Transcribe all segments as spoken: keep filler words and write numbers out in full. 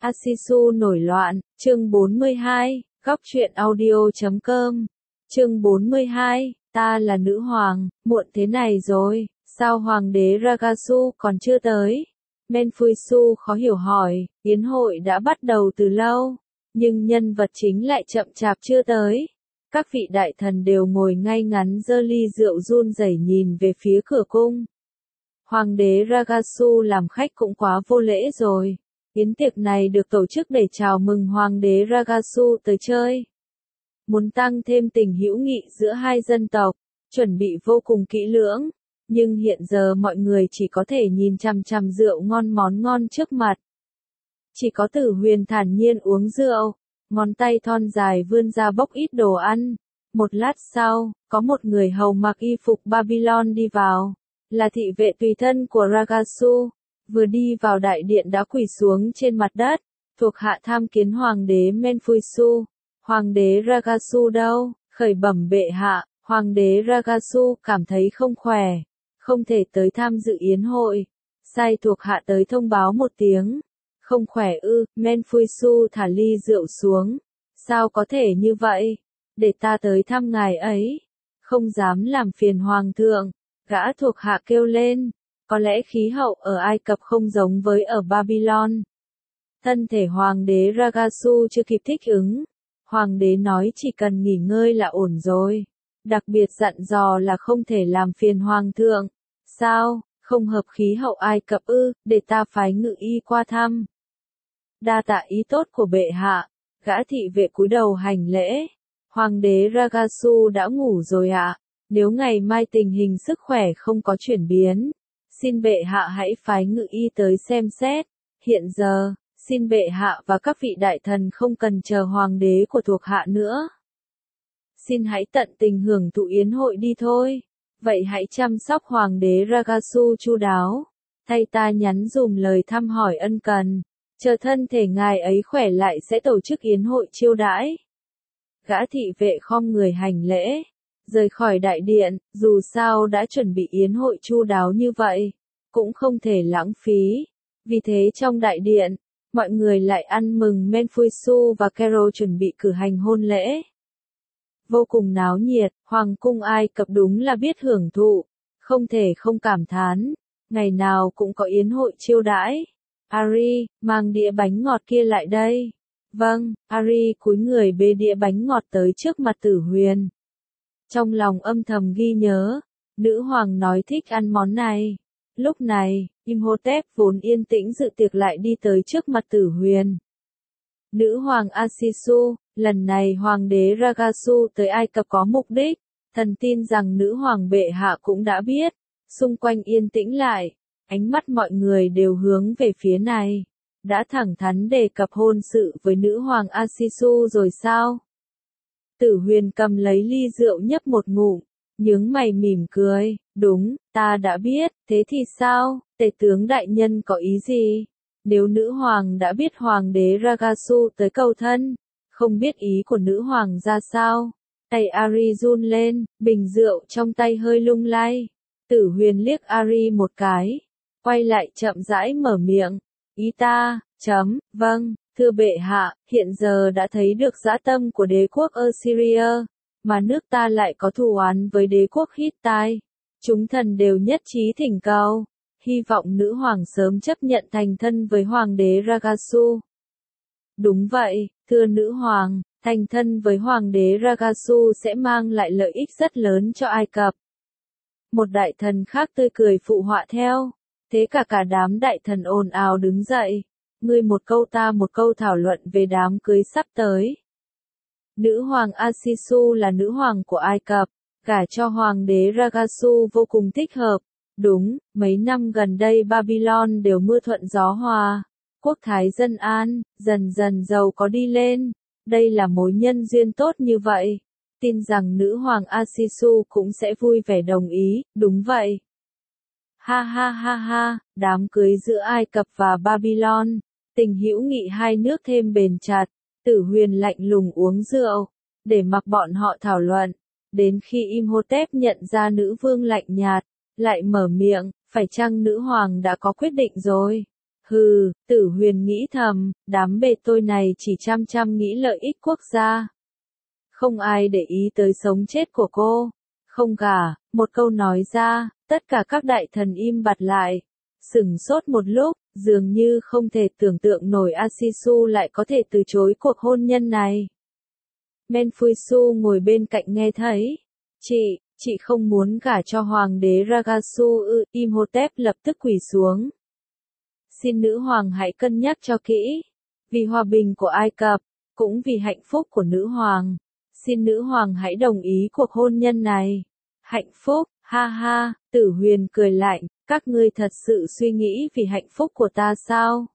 Asisu nổi loạn, chương bốn mươi hai, góc truyện audio chấm com. Chương bốn mươi hai, ta là nữ hoàng, muộn thế này rồi, sao hoàng đế Ragasu còn chưa tới? Menfuisu khó hiểu hỏi, yến hội đã bắt đầu từ lâu, nhưng nhân vật chính lại chậm chạp chưa tới. Các vị đại thần đều ngồi ngay ngắn giơ ly rượu run rẩy nhìn về phía cửa cung. Hoàng đế Ragasu làm khách cũng quá vô lễ rồi. Yến tiệc này được tổ chức để chào mừng Hoàng đế Ragasu tới chơi. Muốn tăng thêm tình hữu nghị giữa hai dân tộc, chuẩn bị vô cùng kỹ lưỡng, nhưng hiện giờ mọi người chỉ có thể nhìn chằm chằm rượu ngon món ngon trước mặt. Chỉ có Tử Huyền thản nhiên uống rượu, ngón tay thon dài vươn ra bốc ít đồ ăn. Một lát sau, có một người hầu mặc y phục Babylon đi vào, là thị vệ tùy thân của Ragasu. Vừa đi vào đại điện đã quỳ xuống trên mặt đất, thuộc hạ tham kiến hoàng đế Menfuisu. Hoàng đế Ragasu đâu? Khởi bẩm bệ hạ, hoàng đế Ragasu cảm thấy không khỏe, không thể tới tham dự yến hội. Sai thuộc hạ tới thông báo một tiếng. Không khỏe ư? Menfuisu thả ly rượu xuống. Sao có thể như vậy? Để ta tới thăm ngài ấy. Không dám làm phiền hoàng thượng. Gã thuộc hạ kêu lên. Có lẽ khí hậu ở Ai Cập không giống với ở Babylon. Thân thể hoàng đế Ragasu chưa kịp thích ứng. Hoàng đế nói chỉ cần nghỉ ngơi là ổn rồi. Đặc biệt dặn dò là không thể làm phiền hoàng thượng. Sao, không hợp khí hậu Ai Cập ư? Để ta phái ngự y qua thăm. Đa tạ ý tốt của bệ hạ. Gã thị vệ cúi đầu hành lễ. Hoàng đế Ragasu đã ngủ rồi ạ. Nếu ngày mai tình hình sức khỏe không có chuyển biến, xin bệ hạ hãy phái ngự y tới xem xét. Hiện giờ, xin bệ hạ và các vị đại thần không cần chờ hoàng đế của thuộc hạ nữa. Xin hãy tận tình hưởng thụ yến hội đi thôi. Vậy hãy chăm sóc hoàng đế Ragasu chu đáo. Thay ta nhắn dùm lời thăm hỏi ân cần. Chờ thân thể ngài ấy khỏe lại sẽ tổ chức yến hội chiêu đãi. Gã thị vệ khom người hành lễ. Rời khỏi đại điện, dù sao đã chuẩn bị yến hội chu đáo như vậy, cũng không thể lãng phí. Vì thế trong đại điện, mọi người lại ăn mừng Menfuisu và Kero chuẩn bị cử hành hôn lễ. Vô cùng náo nhiệt, Hoàng cung Ai Cập đúng là biết hưởng thụ, không thể không cảm thán, ngày nào cũng có yến hội chiêu đãi. Ari, mang đĩa bánh ngọt kia lại đây. Vâng, Ari cúi người bê đĩa bánh ngọt tới trước mặt Tử Huyền. Trong lòng âm thầm ghi nhớ, nữ hoàng nói thích ăn món này. Lúc này, Imhotep vốn yên tĩnh dự tiệc lại đi tới trước mặt Tử Huyền. Nữ hoàng Asisu, lần này hoàng đế Ragasu tới Ai Cập có mục đích, thần tin rằng nữ hoàng bệ hạ cũng đã biết. Xung quanh yên tĩnh lại, ánh mắt mọi người đều hướng về phía này. Đã thẳng thắn đề cập hôn sự với nữ hoàng Asisu rồi sao? Tử Huyền cầm lấy ly rượu nhấp một ngụm, nhướng mày mỉm cười, đúng, ta đã biết, thế thì sao, tể tướng đại nhân có ý gì? Nếu nữ hoàng đã biết hoàng đế Ragasu tới cầu thân, không biết ý của nữ hoàng ra sao? Tay Ari run lên, bình rượu trong tay hơi lung lay. Tử Huyền liếc Ari một cái, quay lại chậm rãi mở miệng, ý ta, chấm, vâng. Thưa bệ hạ, hiện giờ đã thấy được dã tâm của đế quốc Assyria, mà nước ta lại có thù oán với đế quốc Hittite. Chúng thần đều nhất trí thỉnh cầu, hy vọng nữ hoàng sớm chấp nhận thành thân với hoàng đế Ragasu. Đúng vậy, thưa nữ hoàng, thành thân với hoàng đế Ragasu sẽ mang lại lợi ích rất lớn cho Ai Cập. Một đại thần khác tươi cười phụ họa theo, thế cả cả đám đại thần ồn ào đứng dậy. Ngươi một câu ta một câu thảo luận về đám cưới sắp tới. Nữ hoàng Asisu là nữ hoàng của Ai Cập, gả cho hoàng đế Ragasu vô cùng thích hợp. Đúng, mấy năm gần đây Babylon đều mưa thuận gió hòa, quốc thái dân an, dần dần giàu có đi lên. Đây là mối nhân duyên tốt như vậy. Tin rằng nữ hoàng Asisu cũng sẽ vui vẻ đồng ý, đúng vậy. Ha ha ha ha, đám cưới giữa Ai Cập và Babylon. Tình hữu nghị hai nước thêm bền chặt. Tử Huyền lạnh lùng uống rượu, để mặc bọn họ thảo luận. Đến khi Imhotep nhận ra nữ vương lạnh nhạt, lại mở miệng, phải chăng nữ hoàng đã có quyết định rồi? Hừ, Tử Huyền nghĩ thầm, đám bề tôi này chỉ chăm chăm nghĩ lợi ích quốc gia. Không ai để ý tới sống chết của cô. Không cả, một câu nói ra, tất cả các đại thần im bặt lại. Sửng sốt một lúc, dường như không thể tưởng tượng nổi Asisu lại có thể từ chối cuộc hôn nhân này. Menfuisu ngồi bên cạnh nghe thấy. Chị, chị không muốn gả cho hoàng đế Ragasu ư, Imhotep lập tức quỳ xuống. Xin nữ hoàng hãy cân nhắc cho kỹ. Vì hòa bình của Ai Cập, cũng vì hạnh phúc của nữ hoàng. Xin nữ hoàng hãy đồng ý cuộc hôn nhân này. Hạnh phúc, ha ha, Tử Huyền cười lạnh, các ngươi thật sự suy nghĩ vì hạnh phúc của ta sao?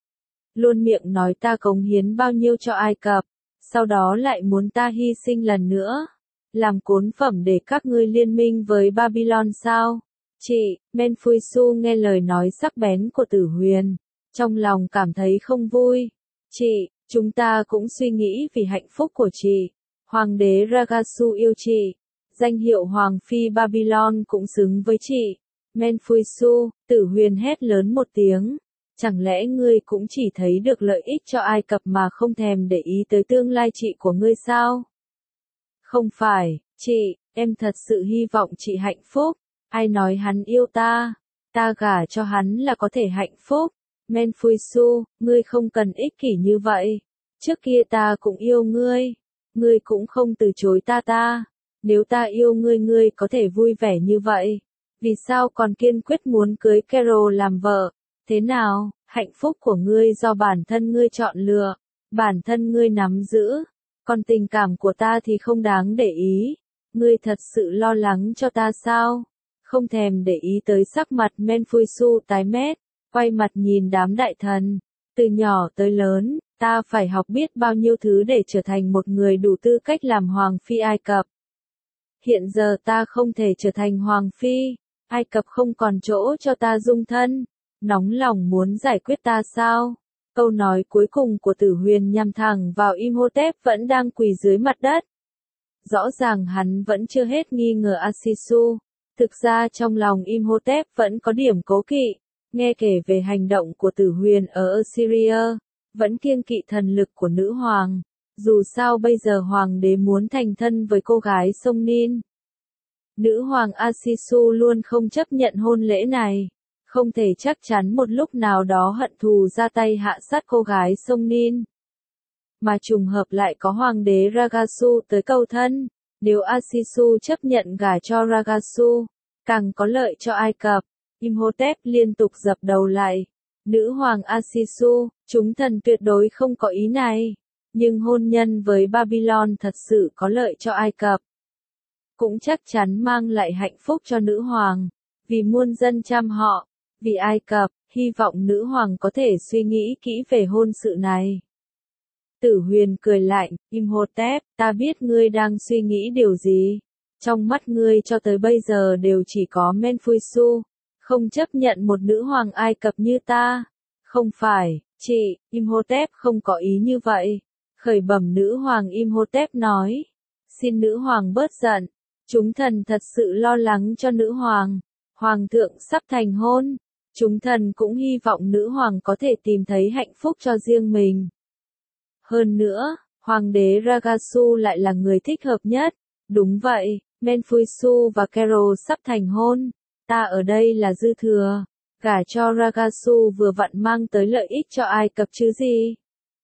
Luôn miệng nói ta cống hiến bao nhiêu cho Ai Cập, sau đó lại muốn ta hy sinh lần nữa. Làm cốn phẩm để các ngươi liên minh với Babylon sao? Chị, Menfuisu nghe lời nói sắc bén của Tử Huyền, trong lòng cảm thấy không vui. Chị, chúng ta cũng suy nghĩ vì hạnh phúc của chị. Hoàng đế Ragasu yêu chị. Danh hiệu Hoàng phi Babylon cũng xứng với chị. Menfuisu, Tử Huyền hét lớn một tiếng. Chẳng lẽ ngươi cũng chỉ thấy được lợi ích cho Ai Cập mà không thèm để ý tới tương lai chị của ngươi sao? Không phải, chị, em thật sự hy vọng chị hạnh phúc. Ai nói hắn yêu ta? Ta gả cho hắn là có thể hạnh phúc. Menfuisu, ngươi không cần ích kỷ như vậy. Trước kia ta cũng yêu ngươi. Ngươi cũng không từ chối ta ta. Nếu ta yêu ngươi ngươi có thể vui vẻ như vậy. Vì sao còn kiên quyết muốn cưới Carol làm vợ? Thế nào, hạnh phúc của ngươi do bản thân ngươi chọn lựa. Bản thân ngươi nắm giữ. Còn tình cảm của ta thì không đáng để ý. Ngươi thật sự lo lắng cho ta sao? Không thèm để ý tới sắc mặt Menfuisu tái mét, quay mặt nhìn đám đại thần. Từ nhỏ tới lớn, ta phải học biết bao nhiêu thứ để trở thành một người đủ tư cách làm Hoàng phi Ai Cập. Hiện giờ ta không thể trở thành Hoàng phi, Ai Cập không còn chỗ cho ta dung thân. Nóng lòng muốn giải quyết ta sao? Câu nói cuối cùng của Tử Huyền nhằm thẳng vào Imhotep vẫn đang quỳ dưới mặt đất. Rõ ràng hắn vẫn chưa hết nghi ngờ Asisu. Thực ra trong lòng Imhotep vẫn có điểm cố kỵ, nghe kể về hành động của Tử Huyền ở Assyria, vẫn kiêng kỵ thần lực của nữ hoàng. Dù sao bây giờ hoàng đế muốn thành thân với cô gái sông Nin. Nữ hoàng Asisu luôn không chấp nhận hôn lễ này, không thể chắc chắn một lúc nào đó hận thù ra tay hạ sát cô gái sông Nin. Mà trùng hợp lại có hoàng đế Ragasu tới cầu thân. Nếu Asisu chấp nhận gả cho Ragasu, càng có lợi cho Ai Cập. Imhotep liên tục dập đầu lại. Nữ hoàng Asisu, chúng thần tuyệt đối không có ý này. Nhưng hôn nhân với Babylon thật sự có lợi cho Ai Cập. Cũng chắc chắn mang lại hạnh phúc cho nữ hoàng. Vì muôn dân chăm họ, vì Ai Cập, hy vọng nữ hoàng có thể suy nghĩ kỹ về hôn sự này. Tử Huyền cười lạnh, Imhotep, ta biết ngươi đang suy nghĩ điều gì. Trong mắt ngươi cho tới bây giờ đều chỉ có Menfuisu, không chấp nhận một nữ hoàng Ai Cập như ta. Không phải, chị, Imhotep không có ý như vậy. Khởi bẩm nữ hoàng Imhotep nói. Xin nữ hoàng bớt giận. Chúng thần thật sự lo lắng cho nữ hoàng. Hoàng thượng sắp thành hôn. Chúng thần cũng hy vọng nữ hoàng có thể tìm thấy hạnh phúc cho riêng mình. Hơn nữa, hoàng đế Ragasu lại là người thích hợp nhất. Đúng vậy, Menfuisu và Carol sắp thành hôn. Ta ở đây là dư thừa. Gả cho Ragasu vừa vặn mang tới lợi ích cho Ai Cập chứ gì.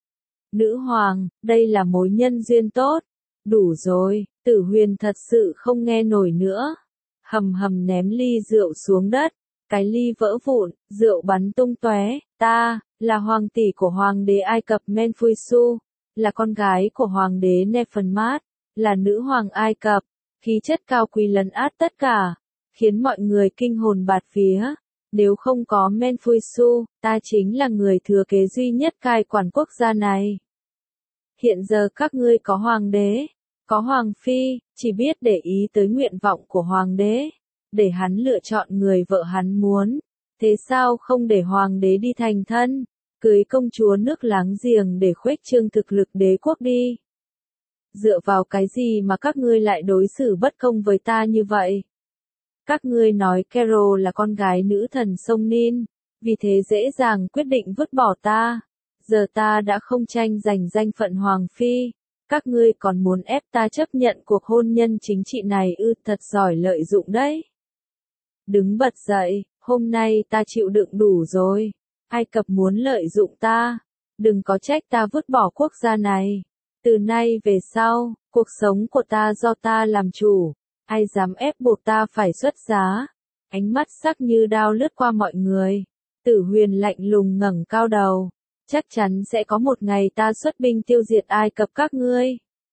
Nữ hoàng, đây là mối nhân duyên tốt. Đủ rồi, Tử Huyền thật sự không nghe nổi nữa. Hầm hầm ném ly rượu xuống đất. Cái ly vỡ vụn, rượu bắn tung tóe. Ta, là hoàng tỷ của hoàng đế Ai Cập Menfuisu, là con gái của hoàng đế Nefermat, là nữ hoàng Ai Cập. Khí chất cao quý lấn át tất cả, khiến mọi người kinh hồn bạt vía. Nếu không có Menfuisu, ta chính là người thừa kế duy nhất cai quản quốc gia này. Hiện giờ các ngươi có hoàng đế, có hoàng phi, chỉ biết để ý tới nguyện vọng của hoàng đế, để hắn lựa chọn người vợ hắn muốn. Thế sao không để hoàng đế đi thành thân, cưới công chúa nước láng giềng để khuếch trương thực lực đế quốc đi? Dựa vào cái gì mà các ngươi lại đối xử bất công với ta như vậy? Các ngươi nói Carol là con gái nữ thần sông Nin, vì thế dễ dàng quyết định vứt bỏ ta. Giờ ta đã không tranh giành danh phận Hoàng Phi, các ngươi còn muốn ép ta chấp nhận cuộc hôn nhân chính trị này ư, thật giỏi lợi dụng đấy. Đứng bật dậy, hôm nay ta chịu đựng đủ rồi. Ai Cập muốn lợi dụng ta, đừng có trách ta vứt bỏ quốc gia này. Từ nay về sau, cuộc sống của ta do ta làm chủ, ai dám ép buộc ta phải xuất giá. Ánh mắt sắc như đao lướt qua mọi người. Tử Huyền lạnh lùng ngẩng cao đầu. Chắc chắn sẽ có một ngày ta xuất binh tiêu diệt Ai Cập các ngươi.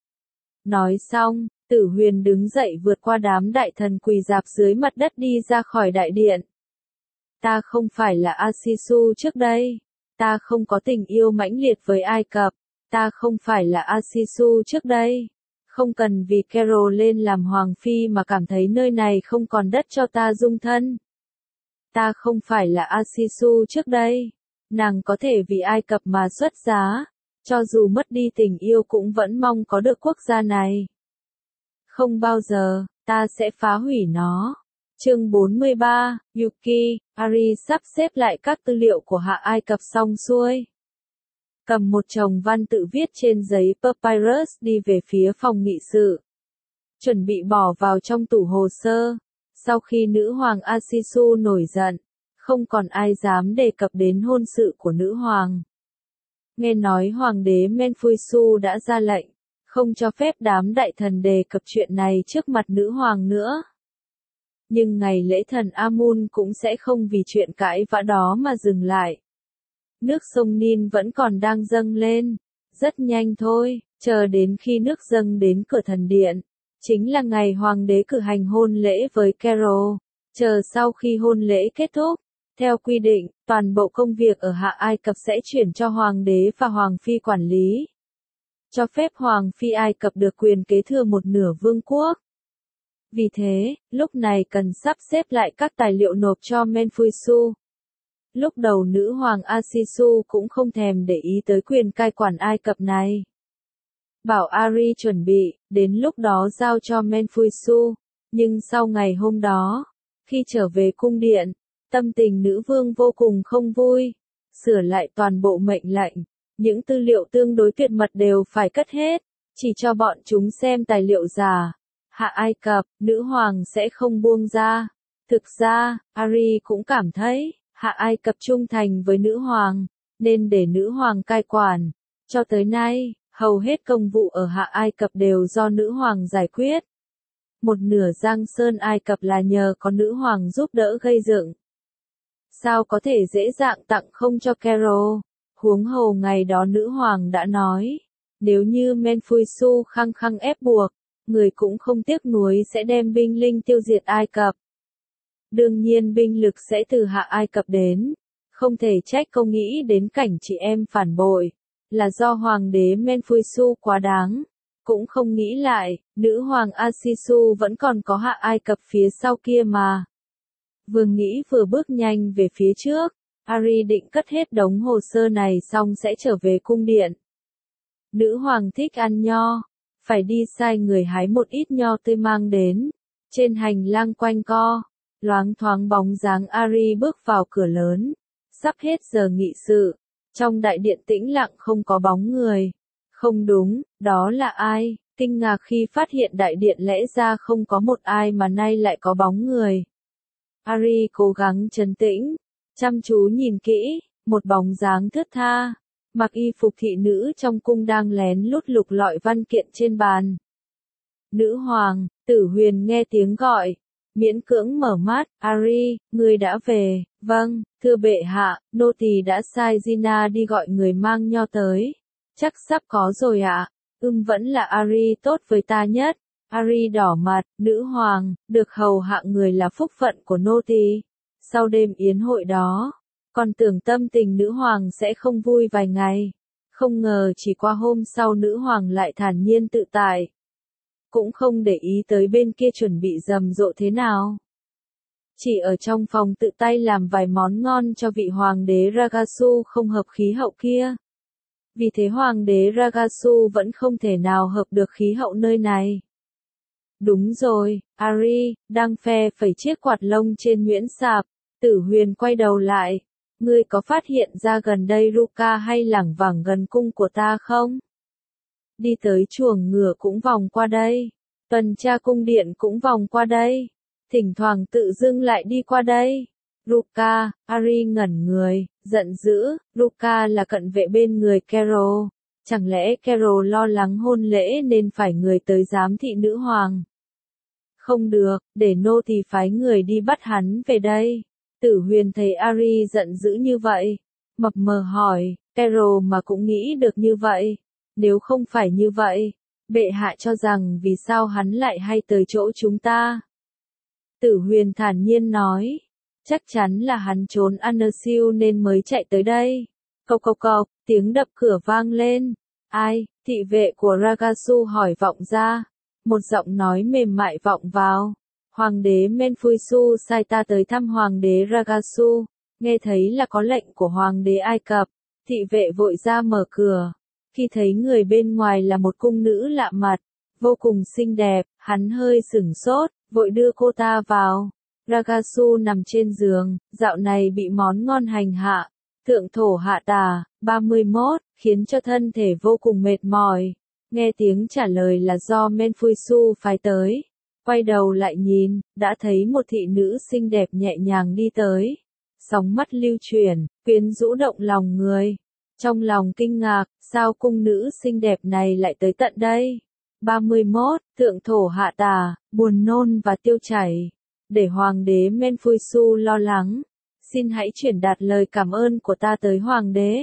Nói xong, Tử Huyền đứng dậy vượt qua đám đại thần quỳ rạp dưới mặt đất đi ra khỏi đại điện. Ta không phải là Asisu trước đây. Ta không có tình yêu mãnh liệt với Ai Cập. Ta không phải là Asisu trước đây. Không cần vì Carol lên làm hoàng phi mà cảm thấy nơi này không còn đất cho ta dung thân. Ta không phải là Asisu trước đây. Nàng có thể vì Ai Cập mà xuất giá, cho dù mất đi tình yêu cũng vẫn mong có được quốc gia này. Không bao giờ, ta sẽ phá hủy nó. Chương bốn mươi ba, Yuki, Ari sắp xếp lại các tư liệu của Hạ Ai Cập xong xuôi. Cầm một chồng văn tự viết trên giấy papyrus đi về phía phòng nghị sự. Chuẩn bị bỏ vào trong tủ hồ sơ. Sau khi nữ hoàng Asisu nổi giận, không còn ai dám đề cập đến hôn sự của nữ hoàng. Nghe nói hoàng đế Menfuisu đã ra lệnh, không cho phép đám đại thần đề cập chuyện này trước mặt nữ hoàng nữa. Nhưng ngày lễ thần Amun cũng sẽ không vì chuyện cãi vã đó mà dừng lại. Nước sông Nin vẫn còn đang dâng lên. Rất nhanh thôi, chờ đến khi nước dâng đến cửa thần điện. Chính là ngày hoàng đế cử hành hôn lễ với Carol. Chờ sau khi hôn lễ kết thúc, theo quy định, toàn bộ công việc ở Hạ Ai Cập sẽ chuyển cho hoàng đế và hoàng phi quản lý. Cho phép hoàng phi Ai Cập được quyền kế thừa một nửa vương quốc. Vì thế, lúc này cần sắp xếp lại các tài liệu nộp cho Menfuisu. Lúc đầu nữ hoàng Asisu cũng không thèm để ý tới quyền cai quản Ai Cập này. Bảo Ari chuẩn bị, đến lúc đó giao cho Menfuisu. Nhưng sau ngày hôm đó, khi trở về cung điện, tâm tình nữ vương vô cùng không vui. Sửa lại toàn bộ mệnh lệnh, những tư liệu tương đối tuyệt mật đều phải cất hết, chỉ cho bọn chúng xem tài liệu giả. Hạ Ai Cập, nữ hoàng sẽ không buông ra. Thực ra, Ari cũng cảm thấy, Hạ Ai Cập trung thành với nữ hoàng, nên để nữ hoàng cai quản. Cho tới nay, hầu hết công vụ ở Hạ Ai Cập đều do nữ hoàng giải quyết. Một nửa Giang Sơn Ai Cập là nhờ có nữ hoàng giúp đỡ gây dựng. Sao có thể dễ dàng tặng không cho Carol? Huống hồ ngày đó nữ hoàng đã nói, nếu như Menfuisu khăng khăng ép buộc, người cũng không tiếc nuối sẽ đem binh linh tiêu diệt Ai Cập. Đương nhiên binh lực sẽ từ Hạ Ai Cập đến. Không thể trách câu nghĩ đến cảnh chị em phản bội, là do hoàng đế Menfuisu quá đáng. Cũng không nghĩ lại, nữ hoàng Asisu vẫn còn có Hạ Ai Cập phía sau kia mà. Vừa nghĩ vừa bước nhanh về phía trước, Ari định cất hết đống hồ sơ này xong sẽ trở về cung điện. Nữ hoàng thích ăn nho, phải đi sai người hái một ít nho tươi mang đến. Trên hành lang quanh co, loáng thoáng bóng dáng Ari bước vào cửa lớn. Sắp hết giờ nghị sự, trong đại điện tĩnh lặng không có bóng người. Không đúng, đó là ai? Kinh ngạc khi phát hiện đại điện lẽ ra không có một ai mà nay lại có bóng người. Ari cố gắng trấn tĩnh, chăm chú nhìn kỹ, một bóng dáng thướt tha, mặc y phục thị nữ trong cung đang lén lút lục lọi văn kiện trên bàn. Nữ hoàng, Tử Huyền nghe tiếng gọi, miễn cưỡng mở mắt. Ari, người đã về? Vâng, thưa bệ hạ, nô tỳ đã sai Gina đi gọi người mang nho tới. Chắc sắp có rồi ạ. À? Ừm, vẫn là Ari tốt với ta nhất. Ari đỏ mặt, nữ hoàng, được hầu hạ người là phúc phận của nô tỳ. Sau đêm yến hội đó, còn tưởng tâm tình nữ hoàng sẽ không vui vài ngày. Không ngờ chỉ qua hôm sau nữ hoàng lại thản nhiên tự tại. Cũng không để ý tới bên kia chuẩn bị rầm rộ thế nào. Chỉ ở trong phòng tự tay làm vài món ngon cho vị hoàng đế Ragasu không hợp khí hậu kia. Vì thế hoàng đế Ragasu vẫn không thể nào hợp được khí hậu nơi này. Đúng rồi, Ari, đang phe phẩy chiếc quạt lông trên nhuyễn sạp. Tử Huyền quay đầu lại, ngươi có phát hiện ra gần đây Ruka hay lảng vảng gần cung của ta không? Đi tới chuồng ngựa cũng vòng qua đây, tuần tra cung điện cũng vòng qua đây, thỉnh thoảng tự dưng lại đi qua đây. Ruka, Ari ngẩn người, giận dữ, Ruka là cận vệ bên người Carol, chẳng lẽ Carol lo lắng hôn lễ nên phải người tới giám thị nữ hoàng? Không được, để nô tỳ phái người đi bắt hắn về đây. Tử Huyền thấy Ari giận dữ như vậy, mập mờ hỏi, Carol mà cũng nghĩ được như vậy. Nếu không phải như vậy, bệ hạ cho rằng vì sao hắn lại hay tới chỗ chúng ta? Tử Huyền thản nhiên nói, chắc chắn là hắn trốn Annersill nên mới chạy tới đây. Cộc cộc cộc, tiếng đập cửa vang lên. Ai? Thị vệ của Ragasu hỏi vọng ra. Một giọng nói mềm mại vọng vào. Hoàng đế Menfuisu sai ta tới thăm hoàng đế Ragasu. Nghe thấy là có lệnh của hoàng đế Ai Cập. Thị vệ vội ra mở cửa. Khi thấy người bên ngoài là một cung nữ lạ mặt, vô cùng xinh đẹp, hắn hơi sửng sốt, vội đưa cô ta vào. Ragasu nằm trên giường, dạo này bị món ngon hành hạ, thượng thổ hạ tà, ba mươi mốt, khiến cho thân thể vô cùng mệt mỏi. Nghe tiếng trả lời là do Menfuisu phái tới. Quay đầu lại nhìn, đã thấy một thị nữ xinh đẹp nhẹ nhàng đi tới. Sóng mắt lưu chuyển, quyến rũ động lòng người. Trong lòng kinh ngạc, sao cung nữ xinh đẹp này lại tới tận đây? ba mươi mốt, thượng thổ hạ tà, buồn nôn và tiêu chảy. Để hoàng đế Menfuisu lo lắng. Xin hãy chuyển đạt lời cảm ơn của ta tới hoàng đế.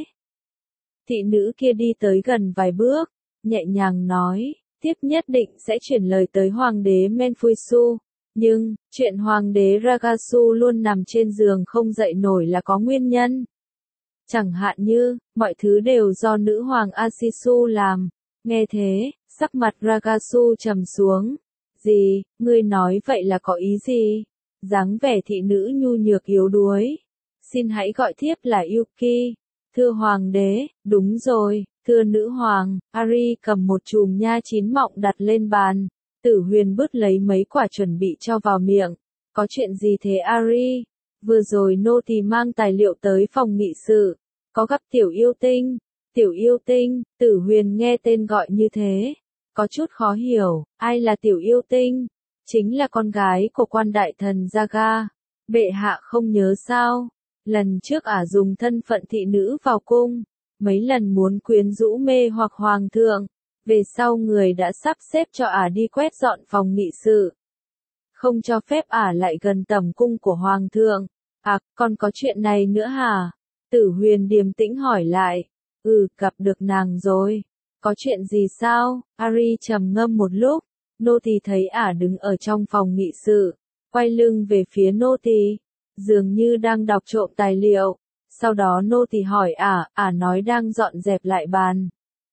Thị nữ kia đi tới gần vài bước, nhẹ nhàng nói, tiếp nhất định sẽ chuyển lời tới hoàng đế Menfuisu. Nhưng, chuyện hoàng đế Ragasu luôn nằm trên giường không dậy nổi là có nguyên nhân. Chẳng hạn như, mọi thứ đều do nữ hoàng Asisu làm. Nghe thế, sắc mặt Ragasu trầm xuống. Gì, ngươi nói vậy là có ý gì? Dáng vẻ thị nữ nhu nhược yếu đuối. Xin hãy gọi thiếp là Yuki. Thưa hoàng đế, đúng rồi, thưa nữ hoàng. Ari cầm một chùm nha chín mọng đặt lên bàn. Tử Huyền bứt lấy mấy quả chuẩn bị cho vào miệng. Có chuyện gì thế Ari? Vừa rồi nô tỳ mang tài liệu tới phòng nghị sự. Có gặp tiểu yêu tinh. Tiểu yêu tinh, Tử Huyền nghe tên gọi như thế. Có chút khó hiểu, ai là tiểu yêu tinh? Chính là con gái của quan đại thần Jaga. Bệ hạ không nhớ sao? Lần trước ả dùng thân phận thị nữ vào cung. Mấy lần muốn quyến rũ mê hoặc hoàng thượng. Về sau người đã sắp xếp cho ả đi quét dọn phòng nghị sự. Không cho phép ả lại gần tầm cung của hoàng thượng. À, còn có chuyện này nữa hả? Tử Huyền điềm tĩnh hỏi lại. Ừ, gặp được nàng rồi. Có chuyện gì sao? Ari trầm ngâm một lúc. Nô tỳ thấy ả đứng ở trong phòng nghị sự. Quay lưng về phía nô tỳ. Dường như đang đọc trộm tài liệu. Sau đó nô tỳ hỏi ả, ả nói đang dọn dẹp lại bàn.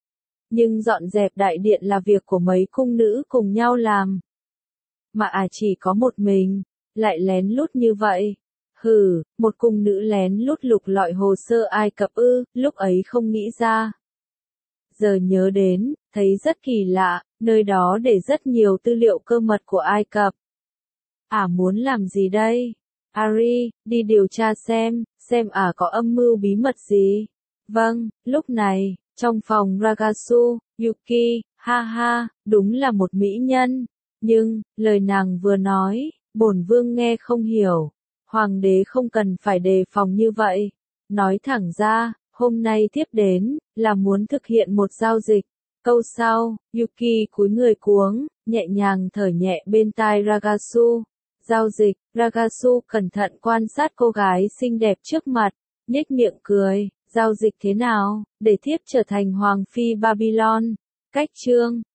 Nhưng dọn dẹp đại điện là việc của mấy cung nữ cùng nhau làm. Mà ả chỉ có một mình. Lại lén lút như vậy. Hừ, một cung nữ lén lút lục lọi hồ sơ Ai Cập ư, lúc ấy không nghĩ ra. Giờ nhớ đến, thấy rất kỳ lạ, nơi đó để rất nhiều tư liệu cơ mật của Ai Cập. Ả muốn làm gì đây? Ari, đi điều tra xem, xem ả có âm mưu bí mật gì. Vâng, lúc này, trong phòng Ragasu, Yuki, ha ha, đúng là một mỹ nhân. Nhưng, lời nàng vừa nói, bổn vương nghe không hiểu. Hoàng đế không cần phải đề phòng như vậy. Nói thẳng ra, hôm nay tiếp đến, là muốn thực hiện một giao dịch. Câu sau, Yuki cúi người cuống, nhẹ nhàng thở nhẹ bên tai Ragasu. Giao dịch, Ragasu cẩn thận quan sát cô gái xinh đẹp trước mặt, nhếch miệng cười, giao dịch thế nào, để thiếp trở thành hoàng phi Babylon. Cách chương